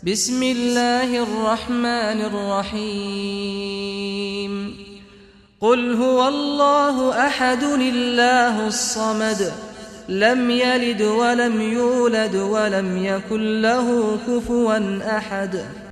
بسم الله الرحمن الرحيم قل هو الله أحد الله الصمد لم يلد ولم يولد ولم يكن له كفوا أحد